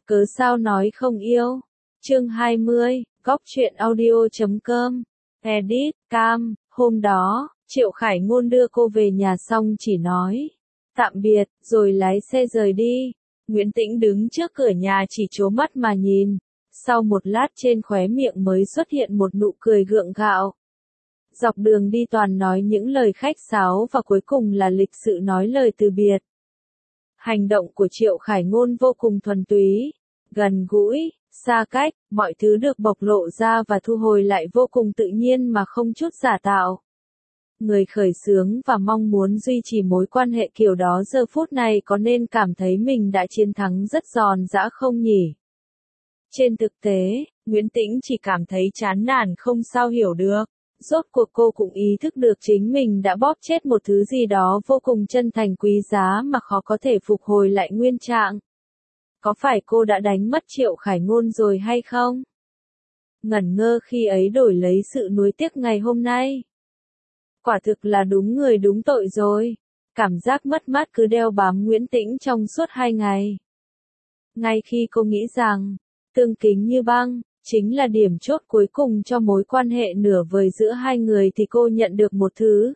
Cớ sao nói không yêu? Chương 20, góc truyện audio.com. Edit, Cam, hôm đó, Triệu Khải Ngôn đưa cô về nhà xong chỉ nói tạm biệt, rồi lái xe rời đi. Nguyễn Tĩnh đứng trước cửa nhà chỉ trố mắt mà nhìn. Sau một lát trên khóe miệng mới xuất hiện một nụ cười gượng gạo. Dọc đường đi toàn nói những lời khách sáo và cuối cùng là lịch sự nói lời từ biệt. Hành động của Triệu Khải Ngôn vô cùng thuần túy, gần gũi, xa cách, mọi thứ được bộc lộ ra và thu hồi lại vô cùng tự nhiên mà không chút giả tạo. Người khởi xướng và mong muốn duy trì mối quan hệ kiểu đó giờ phút này có nên cảm thấy mình đã chiến thắng rất giòn giã không nhỉ? Trên thực tế, Nguyễn Tĩnh chỉ cảm thấy chán nản không sao hiểu được. Rốt cuộc cô cũng ý thức được chính mình đã bóp chết một thứ gì đó vô cùng chân thành quý giá mà khó có thể phục hồi lại nguyên trạng. Có phải cô đã đánh mất Triệu Khải Ngôn rồi hay không? Ngẩn ngơ khi ấy đổi lấy sự nuối tiếc ngày hôm nay. Quả thực là đúng người đúng tội rồi. Cảm giác mất mát cứ đeo bám Nguyễn Tĩnh trong suốt 2 ngày. Ngay khi cô nghĩ rằng, tương kính như băng, chính là điểm chốt cuối cùng cho mối quan hệ nửa vời giữa hai người thì cô nhận được một thứ.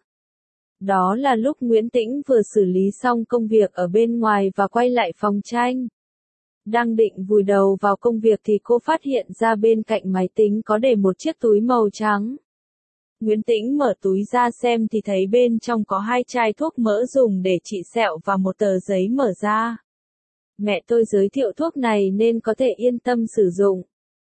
Đó là lúc Nguyễn Tĩnh vừa xử lý xong công việc ở bên ngoài và quay lại phòng tranh. Đang định vùi đầu vào công việc thì cô phát hiện ra bên cạnh máy tính có để một chiếc túi màu trắng. Nguyễn Tĩnh mở túi ra xem thì thấy bên trong có 2 chai thuốc mỡ dùng để trị sẹo và một tờ giấy mở ra. Mẹ tôi giới thiệu thuốc này nên có thể yên tâm sử dụng.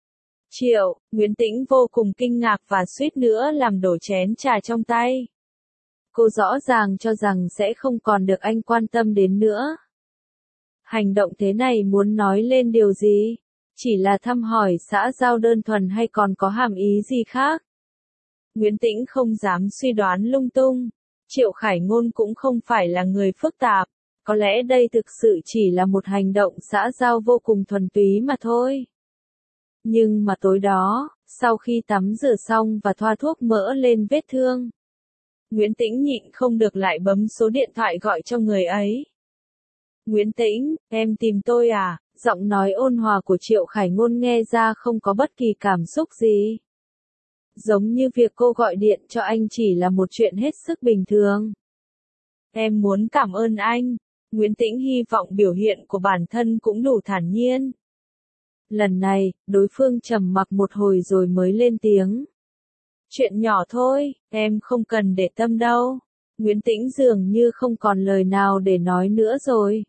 Triệu, Nguyễn Tĩnh vô cùng kinh ngạc và suýt nữa làm đổ chén trà trong tay. Cô rõ ràng cho rằng sẽ không còn được anh quan tâm đến nữa. Hành động thế này muốn nói lên điều gì? Chỉ là thăm hỏi xã giao đơn thuần hay còn có hàm ý gì khác? Nguyễn Tĩnh không dám suy đoán lung tung. Triệu Khải Ngôn cũng không phải là người phức tạp. Có lẽ đây thực sự chỉ là một hành động xã giao vô cùng thuần túy mà thôi. Nhưng mà tối đó, sau khi tắm rửa xong và thoa thuốc mỡ lên vết thương, Nguyễn Tĩnh nhịn không được lại bấm số điện thoại gọi cho người ấy. Nguyễn Tĩnh, em tìm tôi à? Giọng nói ôn hòa của Triệu Khải Ngôn nghe ra không có bất kỳ cảm xúc gì. Giống như việc cô gọi điện cho anh chỉ là một chuyện hết sức bình thường. Em muốn cảm ơn anh. Nguyễn Tĩnh hy vọng biểu hiện của bản thân cũng đủ thản nhiên. Lần này, đối phương trầm mặc một hồi rồi mới lên tiếng. Chuyện nhỏ thôi, em không cần để tâm đâu. Nguyễn Tĩnh dường như không còn lời nào để nói nữa rồi.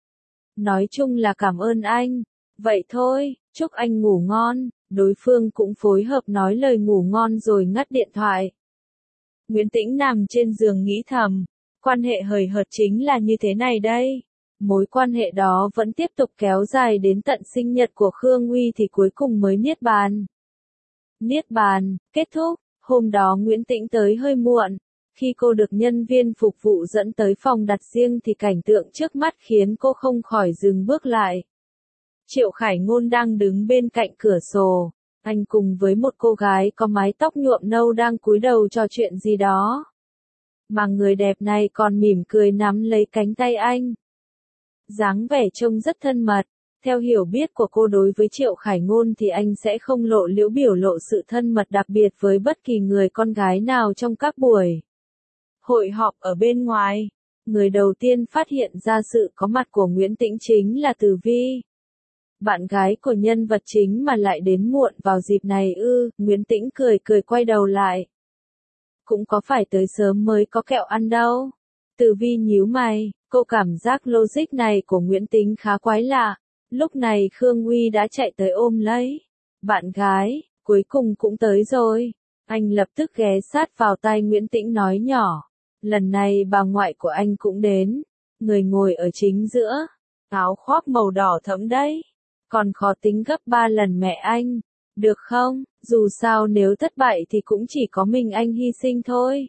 Nói chung là cảm ơn anh. Vậy thôi, chúc anh ngủ ngon. Đối phương cũng phối hợp nói lời ngủ ngon rồi ngắt điện thoại. Nguyễn Tĩnh nằm trên giường nghĩ thầm. Quan hệ hời hợt chính là như thế này đây. Mối quan hệ đó vẫn tiếp tục kéo dài đến tận sinh nhật của Khương Uy thì cuối cùng mới niết bàn. Niết bàn, kết thúc. Hôm đó Nguyễn Tĩnh tới hơi muộn. Khi cô được nhân viên phục vụ dẫn tới phòng đặt riêng thì cảnh tượng trước mắt khiến cô không khỏi dừng bước lại. Triệu Khải Ngôn đang đứng bên cạnh cửa sổ. Anh cùng với một cô gái có mái tóc nhuộm nâu đang cúi đầu trò chuyện gì đó. Mà người đẹp này còn mỉm cười nắm lấy cánh tay anh. Dáng vẻ trông rất thân mật. Theo hiểu biết của cô đối với Triệu Khải Ngôn thì anh sẽ không lộ liễu biểu lộ sự thân mật đặc biệt với bất kỳ người con gái nào trong các buổi hội họp ở bên ngoài. Người đầu tiên phát hiện ra sự có mặt của Nguyễn Tĩnh chính là Từ Vi. Bạn gái của nhân vật chính mà lại đến muộn vào dịp này ư? Nguyễn Tĩnh cười cười quay đầu lại. Cũng có phải tới sớm mới có kẹo ăn đâu. Từ Vi nhíu mày, cô cảm giác logic này của Nguyễn Tĩnh khá quái lạ. Lúc này Khương Uy đã chạy tới ôm lấy. Bạn gái, cuối cùng cũng tới rồi. Anh lập tức ghé sát vào tai Nguyễn Tĩnh nói nhỏ. Lần này bà ngoại của anh cũng đến. Người ngồi ở chính giữa. Áo khoác màu đỏ thẫm đấy. Còn khó tính gấp 3 lần mẹ anh. Được không? Dù sao nếu thất bại thì cũng chỉ có mình anh hy sinh thôi.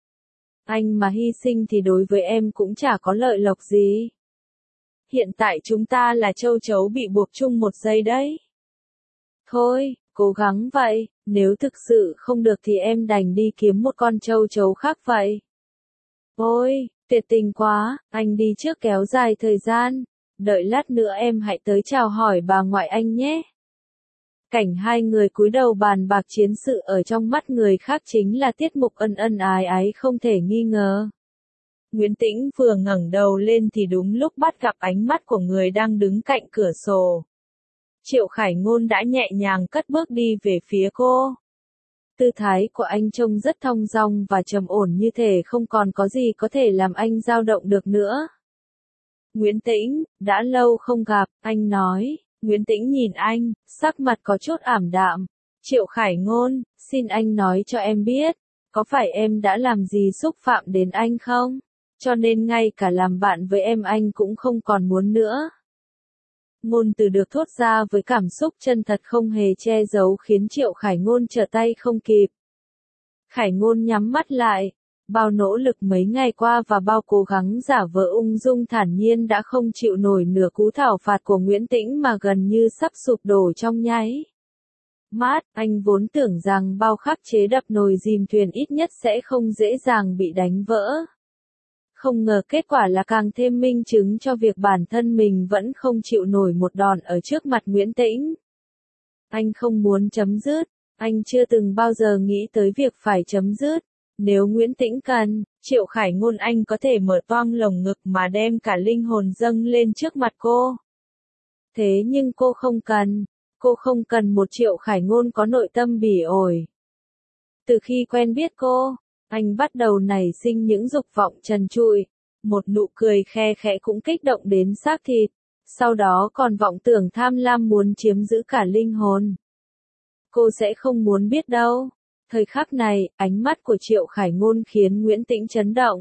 Anh mà hy sinh thì đối với em cũng chả có lợi lộc gì. Hiện tại chúng ta là châu chấu bị buộc chung một dây đấy. Thôi, cố gắng vậy, nếu thực sự không được thì em đành đi kiếm một con châu chấu khác vậy. Ôi, tuyệt tình quá, anh đi trước kéo dài thời gian. đợi lát nữa em hãy tới chào hỏi bà ngoại anh nhé. Cảnh hai người cúi đầu bàn bạc chiến sự ở trong mắt người khác chính là tiết mục ân ân ái ái không thể nghi ngờ. Nguyễn Tĩnh vừa ngẩng đầu lên thì đúng lúc bắt gặp ánh mắt của người đang đứng cạnh cửa sổ. Triệu Khải Ngôn đã nhẹ nhàng cất bước đi về phía cô. Tư thái của anh trông rất thong dong và trầm ổn như thể không còn có gì có thể làm anh dao động được nữa. Nguyễn Tĩnh, đã lâu không gặp, anh nói. Nguyễn Tĩnh nhìn anh, sắc mặt có chút ảm đạm. Triệu Khải Ngôn, xin anh nói cho em biết, có phải em đã làm gì xúc phạm đến anh không? Cho nên ngay cả làm bạn với em anh cũng không còn muốn nữa. Ngôn từ được thốt ra với cảm xúc chân thật không hề che giấu khiến Triệu Khải Ngôn trở tay không kịp. Khải Ngôn nhắm mắt lại. Bao nỗ lực mấy ngày qua và bao cố gắng giả vờ ung dung thản nhiên đã không chịu nổi nửa cú thảo phạt của Nguyễn Tĩnh mà gần như sắp sụp đổ trong nháy mắt. Anh vốn tưởng rằng bao khắc chế đập nồi dìm thuyền ít nhất sẽ không dễ dàng bị đánh vỡ. Không ngờ kết quả là càng thêm minh chứng cho việc bản thân mình vẫn không chịu nổi một đòn ở trước mặt Nguyễn Tĩnh. Anh không muốn chấm dứt, anh chưa từng bao giờ nghĩ tới việc phải chấm dứt. Nếu Nguyễn Tĩnh cần, Triệu Khải Ngôn anh có thể mở toang lồng ngực mà đem cả linh hồn dâng lên trước mặt cô. Thế nhưng cô không cần một Triệu Khải Ngôn có nội tâm bỉ ổi. Từ khi quen biết cô, anh bắt đầu nảy sinh những dục vọng trần trụi, một nụ cười khe khẽ cũng kích động đến xác thịt, sau đó còn vọng tưởng tham lam muốn chiếm giữ cả linh hồn. Cô sẽ không muốn biết đâu. Thời khắc này, ánh mắt của Triệu Khải Ngôn khiến Nguyễn Tĩnh chấn động.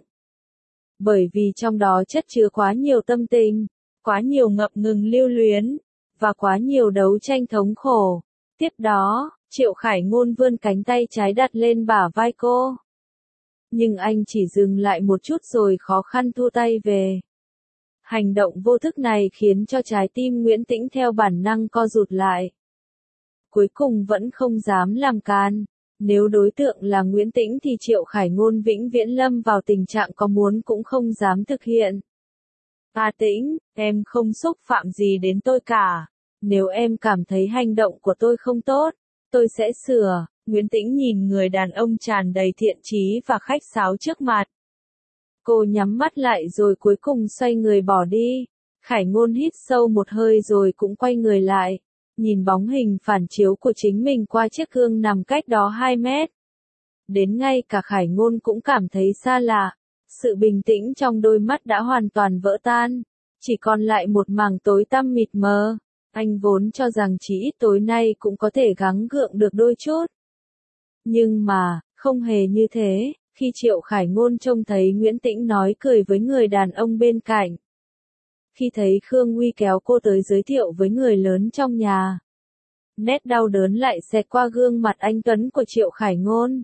Bởi vì trong đó chất chứa quá nhiều tâm tình, quá nhiều ngập ngừng lưu luyến, và quá nhiều đấu tranh thống khổ. Tiếp đó, Triệu Khải Ngôn vươn cánh tay trái đặt lên bả vai cô. Nhưng anh chỉ dừng lại một chút rồi khó khăn thu tay về. Hành động vô thức này khiến cho trái tim Nguyễn Tĩnh theo bản năng co rụt lại. Cuối cùng vẫn không dám làm càn. Nếu đối tượng là Nguyễn Tĩnh thì Triệu Khải Ngôn vĩnh viễn lâm vào tình trạng có muốn cũng không dám thực hiện. Tĩnh, em không xúc phạm gì đến tôi cả. Nếu em cảm thấy hành động của tôi không tốt, tôi sẽ sửa. Nguyễn Tĩnh nhìn người đàn ông tràn đầy thiện chí và khách sáo trước mặt. Cô nhắm mắt lại rồi cuối cùng xoay người bỏ đi. Khải Ngôn hít sâu một hơi rồi cũng quay người lại. Nhìn bóng hình phản chiếu của chính mình qua chiếc gương nằm cách đó 2 mét. Đến ngay cả Khải Ngôn cũng cảm thấy xa lạ. Sự bình tĩnh trong đôi mắt đã hoàn toàn vỡ tan. Chỉ còn lại một mảng tối tăm mịt mờ. Anh vốn cho rằng chỉ ít tối nay cũng có thể gắng gượng được đôi chút. Nhưng mà, không hề như thế, khi Triệu Khải Ngôn trông thấy Nguyễn Tĩnh nói cười với người đàn ông bên cạnh. Khi thấy Khương Uy kéo cô tới giới thiệu với người lớn trong nhà. Nét đau đớn lại xẹt qua gương mặt anh tuấn của Triệu Khải Ngôn.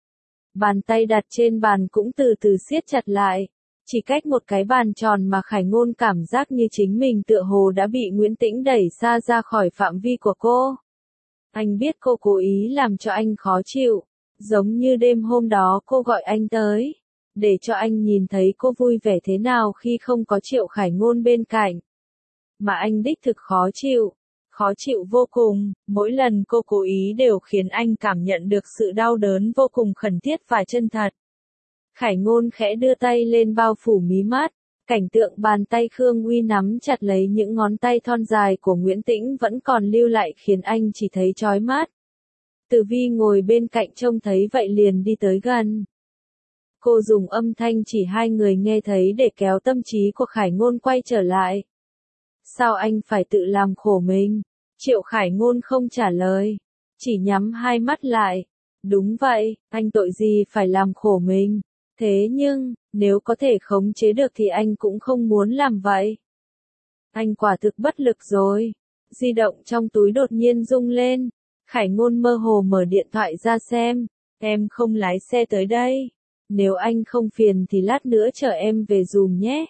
Bàn tay đặt trên bàn cũng từ từ siết chặt lại. Chỉ cách một cái bàn tròn mà Khải Ngôn cảm giác như chính mình tựa hồ đã bị Nguyễn Tĩnh đẩy xa ra khỏi phạm vi của cô. Anh biết cô cố ý làm cho anh khó chịu. Giống như đêm hôm đó cô gọi anh tới. Để cho anh nhìn thấy cô vui vẻ thế nào khi không có Triệu Khải Ngôn bên cạnh. Mà anh đích thực khó chịu vô cùng, mỗi lần cô cố ý đều khiến anh cảm nhận được sự đau đớn vô cùng khẩn thiết và chân thật. Khải Ngôn khẽ đưa tay lên bao phủ mí mắt, cảnh tượng bàn tay Khương Uy nắm chặt lấy những ngón tay thon dài của Nguyễn Tĩnh vẫn còn lưu lại khiến anh chỉ thấy chói mắt. Tử Vi ngồi bên cạnh trông thấy vậy liền đi tới gần. Cô dùng âm thanh chỉ hai người nghe thấy để kéo tâm trí của Khải Ngôn quay trở lại. Sao anh phải tự làm khổ mình? Triệu Khải Ngôn không trả lời, chỉ nhắm hai mắt lại. Đúng vậy, anh tội gì phải làm khổ mình? Thế nhưng, nếu có thể khống chế được thì anh cũng không muốn làm vậy. Anh quả thực bất lực rồi. Di động trong túi đột nhiên rung lên. Khải Ngôn mơ hồ mở điện thoại ra xem. Em không lái xe tới đây. Nếu anh không phiền thì lát nữa chở em về giùm nhé.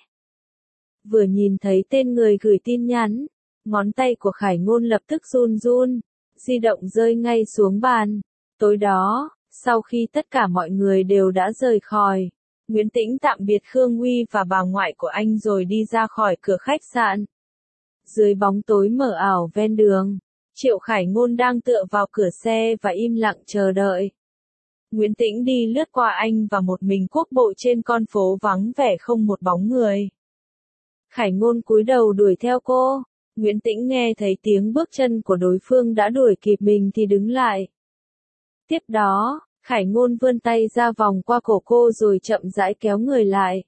Vừa nhìn thấy tên người gửi tin nhắn, ngón tay của Khải Ngôn lập tức run run, di động rơi ngay xuống bàn. Tối đó, sau khi tất cả mọi người đều đã rời khỏi, Nguyễn Tĩnh tạm biệt Khương Uy và bà ngoại của anh rồi đi ra khỏi cửa khách sạn. Dưới bóng tối mờ ảo ven đường, Triệu Khải Ngôn đang tựa vào cửa xe và im lặng chờ đợi. Nguyễn Tĩnh đi lướt qua anh và một mình quốc bộ trên con phố vắng vẻ không một bóng người. Khải Ngôn cúi đầu đuổi theo cô. Nguyễn Tĩnh nghe thấy tiếng bước chân của đối phương đã đuổi kịp mình thì đứng lại. Tiếp đó, Khải Ngôn vươn tay ra vòng qua cổ cô rồi chậm rãi kéo người lại.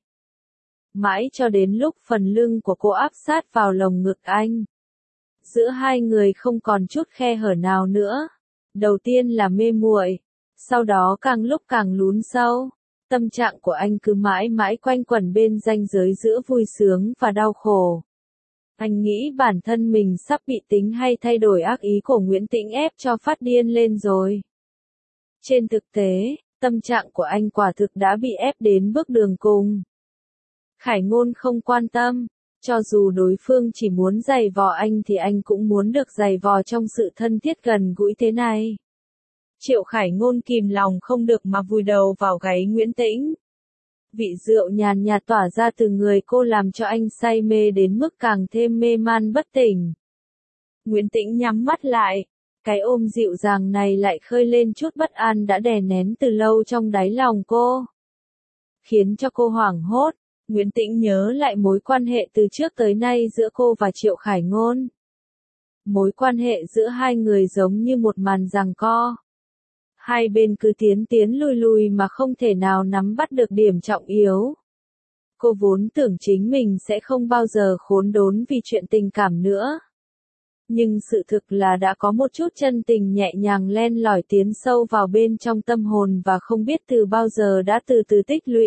Mãi cho đến lúc phần lưng của cô áp sát vào lồng ngực anh. Giữa hai người không còn chút khe hở nào nữa. Đầu tiên là mê muội, sau đó càng lúc càng lún sâu. Tâm trạng của anh cứ mãi mãi quanh quẩn bên ranh giới giữa vui sướng và đau khổ. Anh nghĩ bản thân mình sắp bị tính hay thay đổi ác ý của Nguyễn Tĩnh ép cho phát điên lên rồi. Trên thực tế, tâm trạng của anh quả thực đã bị ép đến bước đường cùng. Khải Ngôn không quan tâm, cho dù đối phương chỉ muốn giày vò anh thì anh cũng muốn được giày vò trong sự thân thiết gần gũi thế này. Triệu Khải Ngôn kìm lòng không được mà vùi đầu vào gáy Nguyễn Tĩnh. Vị rượu nhàn nhạt tỏa ra từ người cô làm cho anh say mê đến mức càng thêm mê man bất tỉnh. Nguyễn Tĩnh nhắm mắt lại, cái ôm dịu dàng này lại khơi lên chút bất an đã đè nén từ lâu trong đáy lòng cô. Khiến cho cô hoảng hốt, Nguyễn Tĩnh nhớ lại mối quan hệ từ trước tới nay giữa cô và Triệu Khải Ngôn. Mối quan hệ giữa hai người giống như một màn giằng co. Hai bên cứ tiến tiến lùi lùi mà không thể nào nắm bắt được điểm trọng yếu. Cô vốn tưởng chính mình sẽ không bao giờ khốn đốn vì chuyện tình cảm nữa. Nhưng sự thực là đã có một chút chân tình nhẹ nhàng len lỏi tiến sâu vào bên trong tâm hồn và không biết từ bao giờ đã từ từ tích lũy.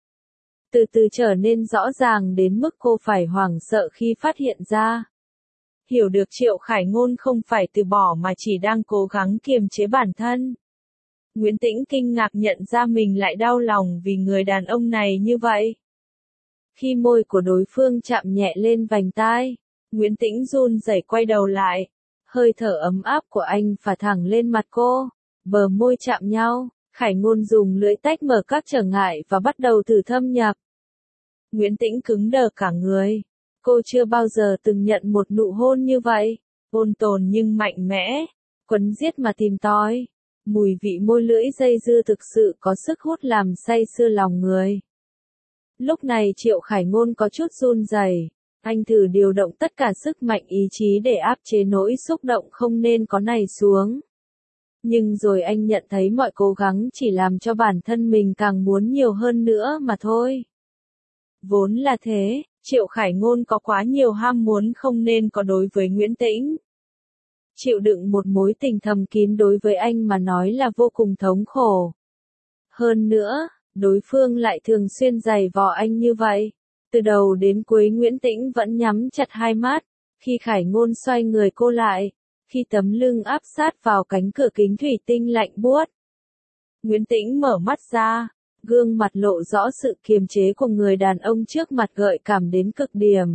Từ từ trở nên rõ ràng đến mức cô phải hoảng sợ khi phát hiện ra. Hiểu được Triệu Khải Ngôn không phải từ bỏ mà chỉ đang cố gắng kiềm chế bản thân. Nguyễn Tĩnh kinh ngạc nhận ra mình lại đau lòng vì người đàn ông này như vậy. Khi môi của đối phương chạm nhẹ lên vành tai, Nguyễn Tĩnh run rẩy quay đầu lại. Hơi thở ấm áp của anh phả thẳng lên mặt cô, bờ môi chạm nhau, Khải Ngôn dùng lưỡi tách mở các trở ngại và bắt đầu thử thâm nhập. Nguyễn Tĩnh cứng đờ cả người. Cô chưa bao giờ từng nhận một nụ hôn như vậy, ôn tồn nhưng mạnh mẽ, quấn giết mà tìm tòi. Mùi vị môi lưỡi dây dưa thực sự có sức hút làm say sưa lòng người. Lúc này Triệu Khải Ngôn có chút run rẩy, anh thử điều động tất cả sức mạnh ý chí để áp chế nỗi xúc động không nên có này xuống. Nhưng rồi anh nhận thấy mọi cố gắng chỉ làm cho bản thân mình càng muốn nhiều hơn nữa mà thôi. Vốn là thế, Triệu Khải Ngôn có quá nhiều ham muốn không nên có đối với Nguyễn Tĩnh. Chịu đựng một mối tình thầm kín đối với anh mà nói là vô cùng thống khổ. Hơn nữa, đối phương lại thường xuyên giày vò anh như vậy. Từ đầu đến cuối Nguyễn Tĩnh vẫn nhắm chặt hai mắt, khi Khải Ngôn xoay người cô lại, khi tấm lưng áp sát vào cánh cửa kính thủy tinh lạnh buốt. Nguyễn Tĩnh mở mắt ra, gương mặt lộ rõ sự kiềm chế của người đàn ông trước mặt gợi cảm đến cực điểm.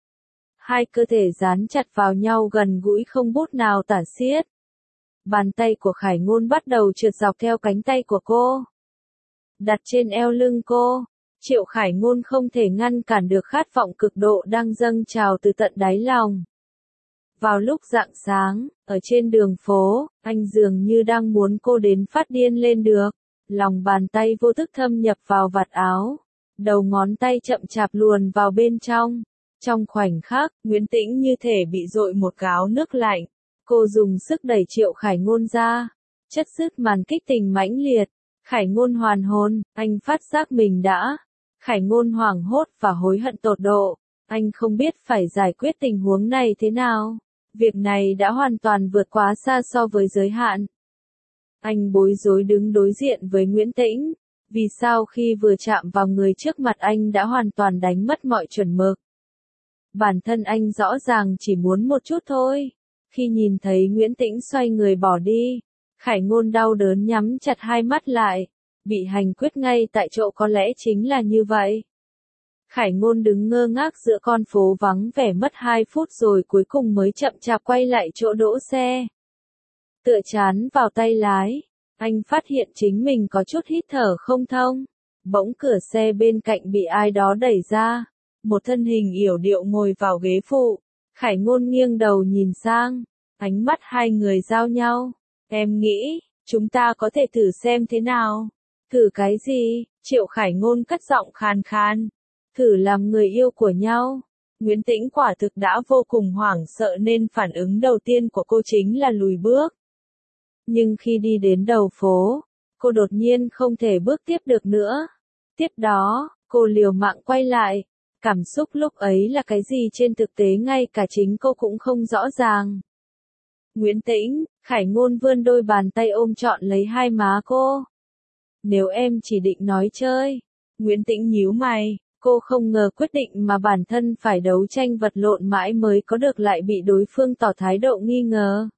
Hai cơ thể dán chặt vào nhau gần gũi không bút nào tả xiết. Bàn tay của Khải Ngôn bắt đầu trượt dọc theo cánh tay của cô. Đặt trên eo lưng cô, Triệu Khải Ngôn không thể ngăn cản được khát vọng cực độ đang dâng trào từ tận đáy lòng. Vào lúc rạng sáng, ở trên đường phố, anh dường như đang muốn cô đến phát điên lên được. Lòng bàn tay vô thức thâm nhập vào vạt áo. Đầu ngón tay chậm chạp luồn vào bên trong. Trong khoảnh khắc, Nguyễn Tĩnh như thể bị dội một gáo nước lạnh. Cô dùng sức đẩy Triệu Khải Ngôn ra. Chất dứt màn kích tình mãnh liệt. Khải Ngôn hoàn hồn, anh phát giác mình đã. Khải Ngôn hoảng hốt và hối hận tột độ. Anh không biết phải giải quyết tình huống này thế nào. Việc này đã hoàn toàn vượt quá xa so với giới hạn. Anh bối rối đứng đối diện với Nguyễn Tĩnh. Vì sao khi vừa chạm vào người trước mặt anh đã hoàn toàn đánh mất mọi chuẩn mực. Bản thân anh rõ ràng chỉ muốn một chút thôi. Khi nhìn thấy Nguyễn Tĩnh xoay người bỏ đi, Khải Ngôn đau đớn nhắm chặt hai mắt lại. Bị hành quyết ngay tại chỗ có lẽ chính là như vậy. Khải Ngôn đứng ngơ ngác giữa con phố vắng vẻ mất 2 phút rồi cuối cùng mới chậm chạp quay lại chỗ đỗ xe. Tựa chán vào tay lái, anh phát hiện chính mình có chút hít thở không thông. Bỗng cửa xe bên cạnh bị ai đó đẩy ra. Một thân hình yểu điệu ngồi vào ghế phụ. Khải Ngôn nghiêng đầu nhìn sang, ánh mắt hai người giao nhau. Em nghĩ, chúng ta có thể thử xem thế nào. Thử cái gì? Triệu Khải Ngôn cất giọng khàn khàn. Thử làm người yêu của nhau. Nguyễn Tĩnh quả thực đã vô cùng hoảng sợ nên phản ứng đầu tiên của cô chính là lùi bước. Nhưng khi đi đến đầu phố, cô đột nhiên không thể bước tiếp được nữa. Tiếp đó, cô liều mạng quay lại. Cảm xúc lúc ấy là cái gì trên thực tế ngay cả chính cô cũng không rõ ràng. Nguyễn Tĩnh, Khải Ngôn vươn đôi bàn tay ôm trọn lấy hai má cô. Nếu em chỉ định nói chơi. Nguyễn Tĩnh nhíu mày, cô không ngờ quyết định mà bản thân phải đấu tranh vật lộn mãi mới có được lại bị đối phương tỏ thái độ nghi ngờ.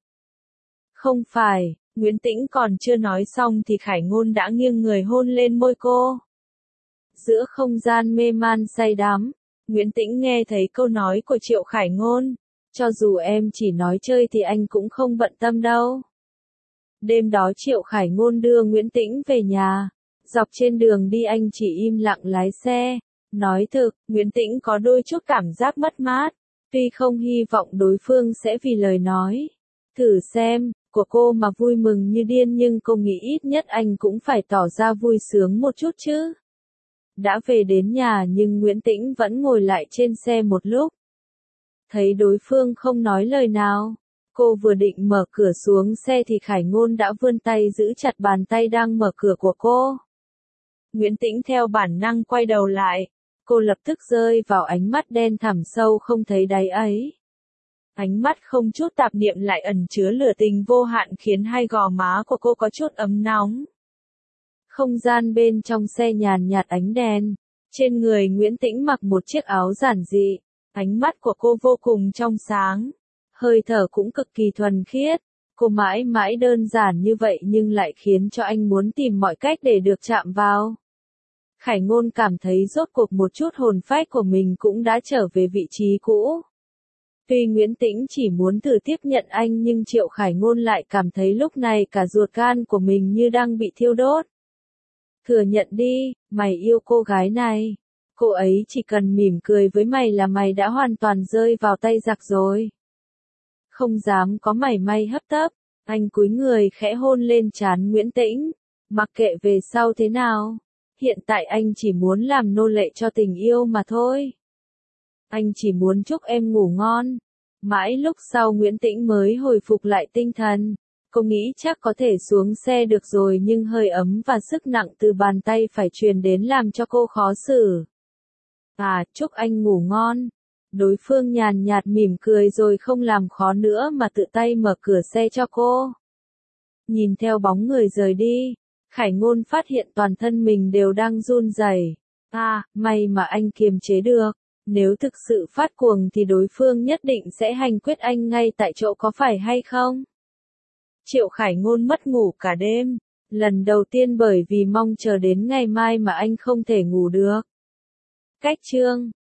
Không phải, Nguyễn Tĩnh còn chưa nói xong thì Khải Ngôn đã nghiêng người hôn lên môi cô. Giữa không gian mê man say đắm, Nguyễn Tĩnh nghe thấy câu nói của Triệu Khải Ngôn. Cho dù em chỉ nói chơi thì anh cũng không bận tâm đâu. Đêm đó Triệu Khải Ngôn đưa Nguyễn Tĩnh về nhà. Dọc trên đường đi anh chỉ im lặng lái xe. Nói thực, Nguyễn Tĩnh có đôi chút cảm giác mất mát. Tuy không hy vọng đối phương sẽ vì lời nói thử xem của cô mà vui mừng như điên, nhưng cô nghĩ ít nhất anh cũng phải tỏ ra vui sướng một chút chứ. Đã về đến nhà nhưng Nguyễn Tĩnh vẫn ngồi lại trên xe một lúc. Thấy đối phương không nói lời nào, cô vừa định mở cửa xuống xe thì Khải Ngôn đã vươn tay giữ chặt bàn tay đang mở cửa của cô. Nguyễn Tĩnh theo bản năng quay đầu lại, cô lập tức rơi vào ánh mắt đen thẳm sâu không thấy đáy ấy. Ánh mắt không chút tạp niệm lại ẩn chứa lửa tình vô hạn khiến hai gò má của cô có chút ấm nóng. Không gian bên trong xe nhàn nhạt ánh đèn, trên người Nguyễn Tĩnh mặc một chiếc áo giản dị. Ánh mắt của cô vô cùng trong sáng, hơi thở cũng cực kỳ thuần khiết. Cô mãi mãi đơn giản như vậy nhưng lại khiến cho anh muốn tìm mọi cách để được chạm vào. Khải Ngôn cảm thấy rốt cuộc một chút hồn phách của mình cũng đã trở về vị trí cũ. Tuy Nguyễn Tĩnh chỉ muốn thử tiếp nhận anh nhưng Triệu Khải Ngôn lại cảm thấy lúc này cả ruột gan của mình như đang bị thiêu đốt. Thừa nhận đi, mày yêu cô gái này. Cô ấy chỉ cần mỉm cười với mày là mày đã hoàn toàn rơi vào tay giặc rồi. Không dám có mảy may hấp tấp, anh cúi người khẽ hôn lên trán Nguyễn Tĩnh. Mặc kệ về sau thế nào, hiện tại anh chỉ muốn làm nô lệ cho tình yêu mà thôi. Anh chỉ muốn chúc em ngủ ngon. Mãi lúc sau Nguyễn Tĩnh mới hồi phục lại tinh thần. Cô nghĩ chắc có thể xuống xe được rồi nhưng hơi ấm và sức nặng từ bàn tay phải truyền đến làm cho cô khó xử. À, chúc anh ngủ ngon. Đối phương nhàn nhạt mỉm cười rồi không làm khó nữa mà tự tay mở cửa xe cho cô. Nhìn theo bóng người rời đi, Khải Ngôn phát hiện toàn thân mình đều đang run rẩy. À, may mà anh kiềm chế được. Nếu thực sự phát cuồng thì đối phương nhất định sẽ hành quyết anh ngay tại chỗ, có phải hay không? Triệu Khải Ngôn mất ngủ cả đêm. Lần đầu tiên bởi vì mong chờ đến ngày mai mà anh không thể ngủ được. Cách chương